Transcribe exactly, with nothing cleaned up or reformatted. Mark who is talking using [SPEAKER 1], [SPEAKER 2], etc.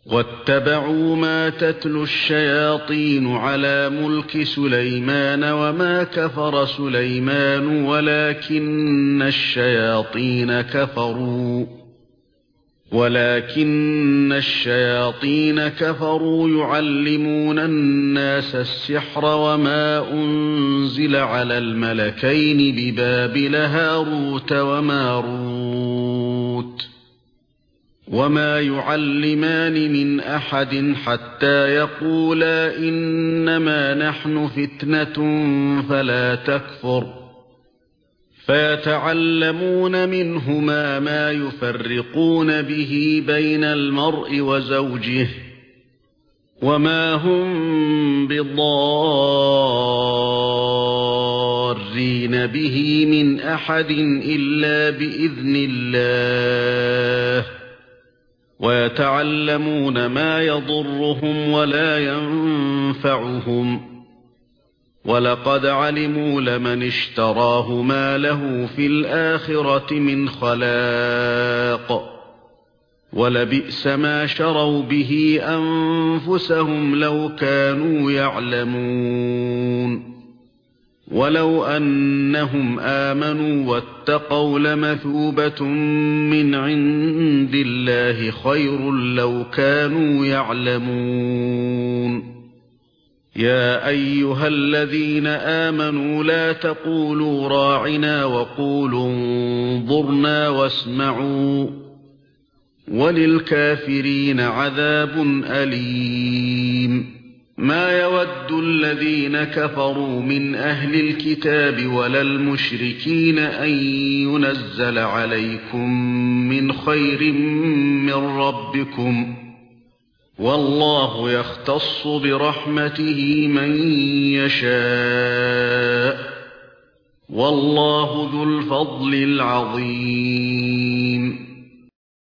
[SPEAKER 1] واتبعوا ما تتلو الشياطين على ملك سليمان وما كفر سليمان ولكن الشياطين كفروا ولكن الشياطين كفروا يعلمون الناس السحر وما أنزل على الملكين ببابل هاروت وماروت وما يعلمان من أحد حتى يقولا إنما نحن فتنة فلا تكفر فيتعلمون منهما ما يفرقون به بين المرء وزوجه وما هم بضارين به من أحد إلا بإذن الله ويتعلمون ما يضرهم ولا ينفعهم ولقد علموا لمن اشتراه ما له في الآخرة من خلاق ولبئس ما شروا به أنفسهم لو كانوا يعلمون ولو أنهم آمنوا واتقوا لمثوبة من عند الله خير لو كانوا يعلمون يا أيها الذين آمنوا لا تقولوا راعنا وقولوا انظرنا واسمعوا وللكافرين عذاب أليم ما يود الذين كفروا من أهل الكتاب ولا المشركين أن ينزل عليكم من خير من ربكم والله يختص برحمته من يشاء والله ذو الفضل العظيم